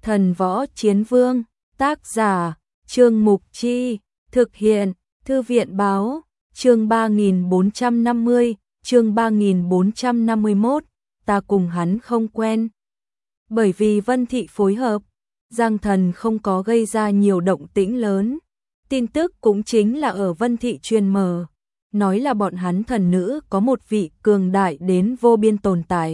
Thần Võ Chiến Vương, tác giả, Trương Mục Chi, thực hiện, Thư viện Báo, chương 3450, chương 3451, ta cùng hắn không quen. Bởi vì Vân Thị phối hợp, Giang Thần không có gây ra nhiều động tĩnh lớn. Tin tức cũng chính là ở Vân Thị truyền mở, nói là bọn hắn thần nữ có một vị cường đại đến vô biên tồn tại.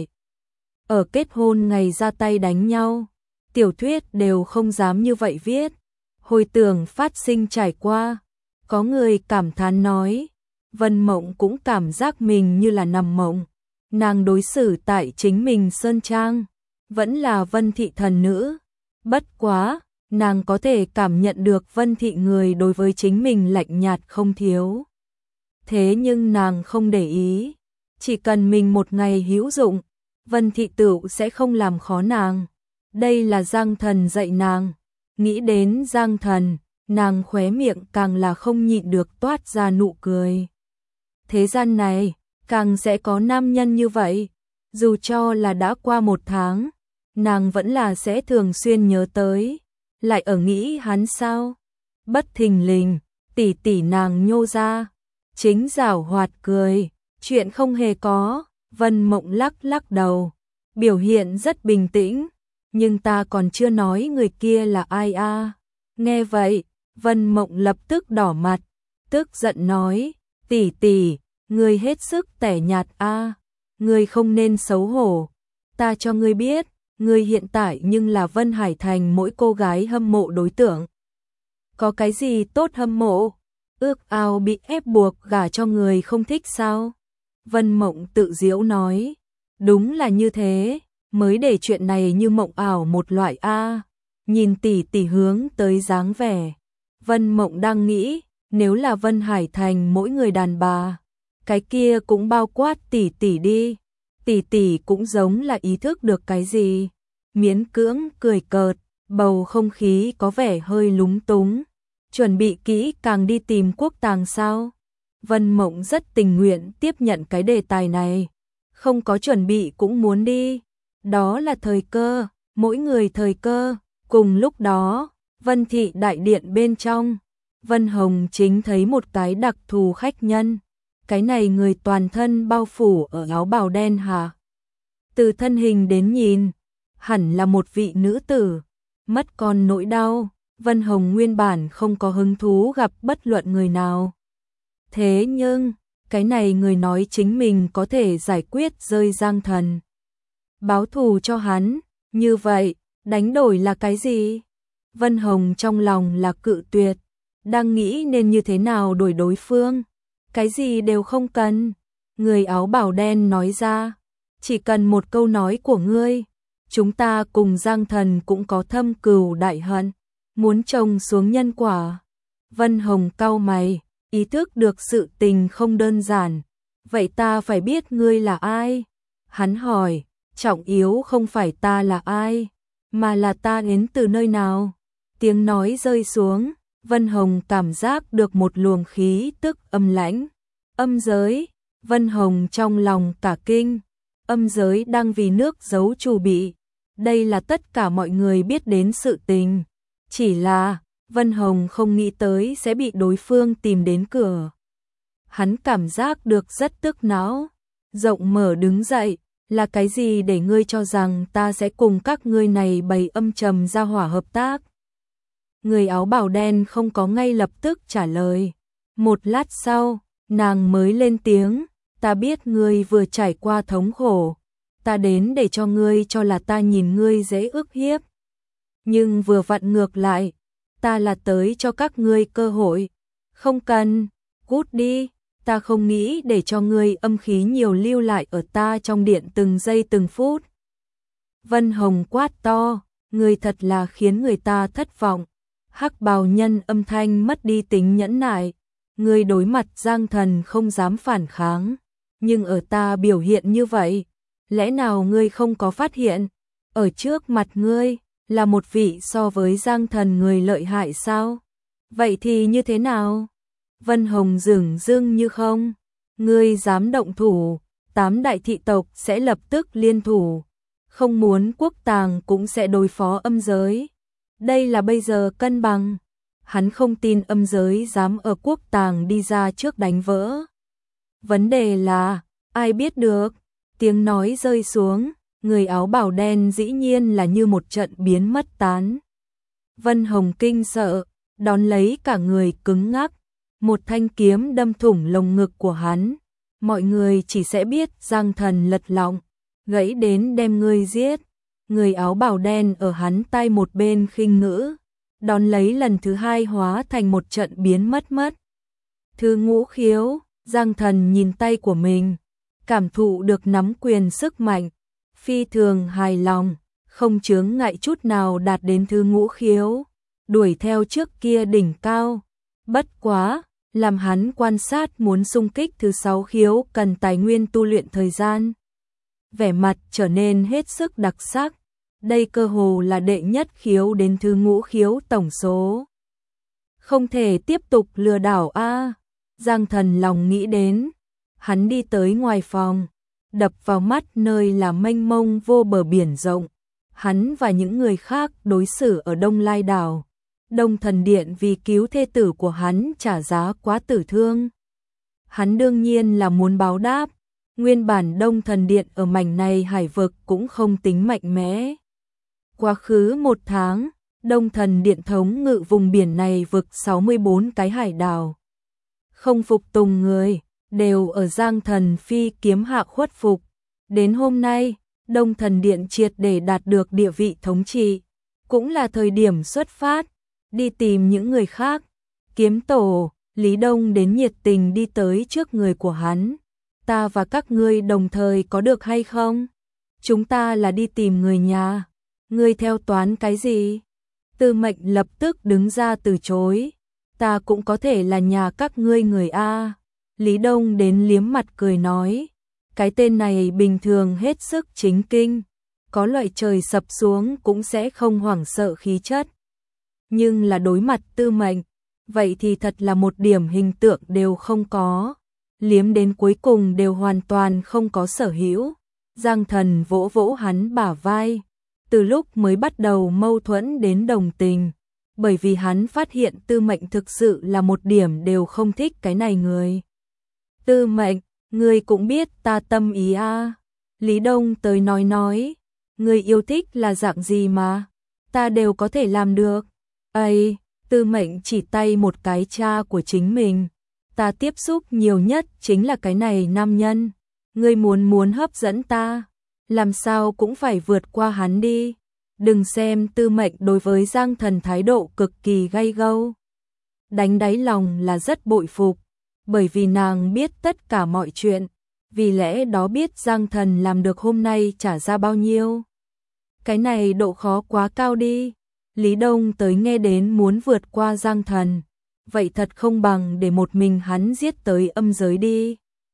Ở kết hôn ngày ra tay đánh nhau, tiểu thuyết đều không dám như vậy viết. Hồi tưởng phát sinh trải qua, có người cảm thán nói, Vân Mộng cũng cảm giác mình như là nằm mộng. Nàng đối xử tại chính mình sơn trang, vẫn là Vân Thị thần nữ. Bất quá, nàng có thể cảm nhận được Vân Thị người đối với chính mình lạnh nhạt không thiếu. Thế nhưng nàng không để ý, chỉ cần mình một ngày hữu dụng, Vân Thị tựu sẽ không làm khó nàng. Đây là Giang Thần dạy nàng. Nghĩ đến Giang Thần, nàng khóe miệng càng là không nhịn được toát ra nụ cười. Thế gian này, càng sẽ có nam nhân như vậy. Dù cho là đã qua 1 tháng, nàng vẫn là sẽ thường xuyên nhớ tới. Lại ở nghĩ hắn sao? Bất thình lình, tỷ tỷ nàng nhô ra. Chính giảo hoạt cười, chuyện không hề có. Vân Mộng lắc lắc đầu, biểu hiện rất bình tĩnh. Nhưng ta còn chưa nói người kia là ai a. Nghe vậy, Vân Mộng lập tức đỏ mặt, tức giận nói, tỷ tỷ, ngươi hết sức tẻ nhạt a, ngươi không nên xấu hổ. Ta cho ngươi biết, ngươi hiện tại nhưng là Vân Hải Thành mỗi cô gái hâm mộ đối tượng. Có cái gì tốt hâm mộ? Ước ao bị ép buộc gả cho người không thích sao? Vân Mộng tự giễu nói, đúng là như thế, mới để chuyện này như mộng ảo một loại a. Nhìn tỷ tỷ hướng tới dáng vẻ, Vân Mộng đang nghĩ, nếu là Vân Hải Thành mỗi người đàn bà, cái kia cũng bao quát tỷ tỷ đi. Tỷ tỷ cũng giống là ý thức được cái gì, miễn cưỡng cười cợt, bầu không khí có vẻ hơi lúng túng. Chuẩn bị kỹ càng đi tìm Quốc Tàng sao? Vân Mộng rất tình nguyện tiếp nhận cái đề tài này. Không có chuẩn bị cũng muốn đi. Đó là thời cơ, mỗi người thời cơ. Cùng lúc đó, Vân Thị đại điện bên trong, Vân Hồng chính thấy một cái đặc thù khách nhân. Cái này người toàn thân bao phủ ở áo bào đen hả? Từ thân hình đến nhìn, hẳn là một vị nữ tử. Mất con nỗi đau, Vân Hồng nguyên bản không có hứng thú gặp bất luận người nào. Thế nhưng, cái này người nói chính mình có thể giải quyết rơi Giang Thần, báo thù cho hắn, như vậy, đánh đổi là cái gì? Vân Hồng trong lòng là cự tuyệt, đang nghĩ nên như thế nào đổi đối phương. Cái gì đều không cần. Người áo bào đen nói ra, chỉ cần một câu nói của ngươi, chúng ta cùng Giang Thần cũng có thâm cừu đại hận, muốn trồng xuống nhân quả. Vân Hồng cau mày, ý thức được sự tình không đơn giản. Vậy ta phải biết ngươi là ai? Hắn hỏi, trọng yếu không phải ta là ai, mà là ta đến từ nơi nào. Tiếng nói rơi xuống, Vân Hồng cảm giác được một luồng khí tức âm lãnh. Âm giới, Vân Hồng trong lòng cả kinh. Âm giới đang vì nước giấu chủ bị. Đây là tất cả mọi người biết đến sự tình. Chỉ là, Vân Hồng không nghĩ tới sẽ bị đối phương tìm đến cửa. Hắn cảm giác được rất tức não. Rộng mở đứng dậy, là cái gì để ngươi cho rằng ta sẽ cùng các ngươi này bày âm trầm ra hỏa hợp tác? Người áo bào đen không có ngay lập tức trả lời. Một lát sau, nàng mới lên tiếng, ta biết ngươi vừa trải qua thống khổ, ta đến để cho ngươi cho là ta nhìn ngươi dễ ức hiếp. Nhưng vừa vặn ngược lại, ta là tới cho các ngươi cơ hội. Không cần, cút đi, ta không nghĩ để cho ngươi âm khí nhiều lưu lại ở ta trong điện từng giây từng phút. Vân Hồng quát to, ngươi thật là khiến người ta thất vọng. Hắc bào nhân âm thanh mất đi tính nhẫn nại. Ngươi đối mặt Giang Thần không dám phản kháng, nhưng ở ta biểu hiện như vậy, lẽ nào ngươi không có phát hiện, ở trước mặt ngươi là một vị so với Giang Thần người lợi hại sao? Vậy thì như thế nào? Vân Hồng dửng dưng như không, ngươi dám động thủ, 8 đại thị tộc sẽ lập tức liên thủ. không muốn quốc tàng cũng sẽ đối phó âm giới. Đây là bây giờ cân bằng. Hắn không tin âm giới dám ở quốc tàng đi ra trước đánh vỡ. Vấn đề là, ai biết được, tiếng nói rơi xuống, người áo bào đen dĩ nhiên là như một trận biến mất tán. Vân Hồng kinh sợ, đón lấy cả người cứng ngắc, một thanh kiếm đâm thủng lồng ngực của hắn. Mọi người chỉ sẽ biết Giang Thần lật lọng, gãy đến đem ngươi giết. Người áo bào đen ở hắn tay một bên khinh ngữ, đón lấy lần thứ hai hóa thành một trận biến mất. Thứ ngũ khiếu, Giang Thần nhìn tay của mình, cảm thụ được nắm quyền sức mạnh, phi thường hài lòng, không chướng ngại chút nào đạt đến thứ ngũ khiếu, đuổi theo trước kia đỉnh cao. Bất quá, làm hắn quan sát muốn xung kích thứ sáu khiếu cần tài nguyên tu luyện thời gian. Vẻ mặt trở nên hết sức đặc sắc, đây cơ hồ là đệ nhất khiếu đến thứ ngũ khiếu tổng số. Không thể tiếp tục lừa đảo a. Giang Thần lòng nghĩ đến, hắn đi tới ngoài phòng, đập vào mắt nơi là mênh mông vô bờ biển rộng. Hắn và những người khác đối xử ở Đông Lai đảo. Đông Thần Điện vì cứu thê tử của hắn trả giá quá tử thương. Hắn đương nhiên là muốn báo đáp. Nguyên bản Đông Thần Điện ở mảnh này hải vực cũng không tính mạnh mẽ. Quá khứ 1 tháng, Đông Thần Điện thống ngự vùng biển này vực 64 cái hải đảo. Không phục tùng người, đều ở Giang Thần phi kiếm hạ khuất phục. Đến hôm nay, Đông Thần Điện triệt để đạt được địa vị thống trị, cũng là thời điểm xuất phát, đi tìm những người khác. Kiếm tổ, Lý Đông đến nhiệt tình đi tới trước người của hắn. Ta và các ngươi đồng thời có được hay không? Chúng ta là đi tìm người nhà. Ngươi theo toán cái gì? Tư Mệnh lập tức đứng ra từ chối. Ta cũng có thể là nhà các ngươi người A. Lý Đông đến liếm mặt cười nói. Cái tên này bình thường hết sức chính kinh. Có loại trời sập xuống cũng sẽ không hoảng sợ khí chất. Nhưng là đối mặt Tư Mệnh, vậy thì thật là một điểm hình tượng đều không có. Liếm đến cuối cùng đều hoàn toàn không có sở hữu. Giang Thần vỗ vỗ hắn bả vai. Từ lúc mới bắt đầu mâu thuẫn đến đồng tình. Bởi vì hắn phát hiện Tư Mệnh thực sự là một điểm đều không thích cái này người. Tư Mệnh, ngươi cũng biết ta tâm ý a. Lý Đông tới nói. Ngươi yêu thích là dạng gì mà. Ta đều có thể làm được. Ây, Tư Mệnh chỉ tay một cái cha của chính mình. Ta tiếp xúc nhiều nhất chính là cái này nam nhân. Ngươi muốn hấp dẫn ta, làm sao cũng phải vượt qua hắn đi. Đừng xem Tư Mệnh đối với Giang Thần thái độ cực kỳ gay gâu. Đánh đáy lòng là rất bội phục, bởi vì nàng biết tất cả mọi chuyện, vì lẽ đó biết Giang Thần làm được hôm nay trả ra bao nhiêu. Cái này độ khó quá cao đi. Lý Đông tới nghe đến muốn vượt qua Giang Thần. Vậy thật không bằng để một mình hắn giết tới âm giới đi.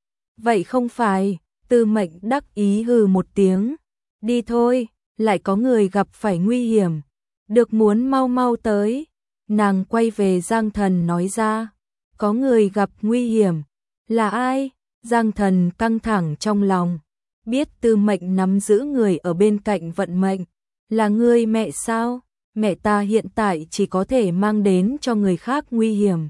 Vậy không phải, Tư Mệnh đắc ý hừ một tiếng. Đi thôi, lại có người gặp phải nguy hiểm. Được muốn mau tới. Nàng quay về Giang Thần nói ra. Có người gặp nguy hiểm. Là ai? Giang Thần căng thẳng trong lòng. Biết Tư Mệnh nắm giữ người ở bên cạnh vận mệnh. Là ngươi mẹ sao? Mẹ ta hiện tại chỉ có thể mang đến cho người khác nguy hiểm.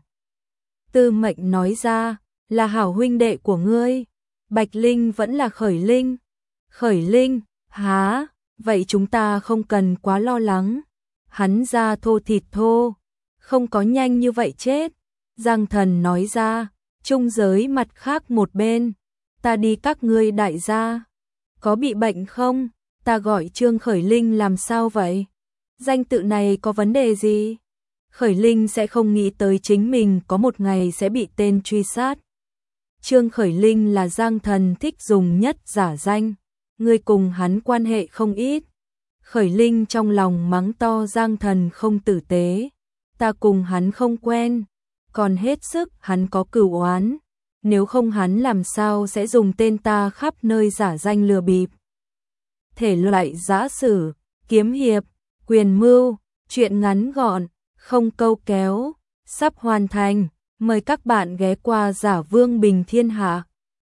Tư Mệnh nói ra, là hảo huynh đệ của ngươi. Bạch Linh vẫn là Khởi Linh. Khởi Linh, há, vậy chúng ta không cần quá lo lắng. Hắn da thô thịt thô, không có nhanh như vậy chết. Giang Thần nói ra, trung giới mặt khác một bên. Ta đi các ngươi đại gia. Có bị bệnh không? Ta gọi Trương Khởi Linh làm sao vậy? Danh tự này có vấn đề gì? Khởi Linh sẽ không nghĩ tới chính mình có một ngày sẽ bị tên truy sát. Trương Khởi Linh là Giang Thần thích dùng nhất giả danh. Ngươi cùng hắn quan hệ không ít. Khởi Linh trong lòng mắng to Giang Thần không tử tế. Ta cùng hắn không quen. Còn hết sức hắn có cửu oán. Nếu không hắn làm sao sẽ dùng tên ta khắp nơi giả danh lừa bịp. Thể loại giã sử, kiếm hiệp, quyền mưu, truyện ngắn gọn, không câu kéo, sắp hoàn thành. Mời các bạn ghé qua Giả Vương Bình Thiên Hạ.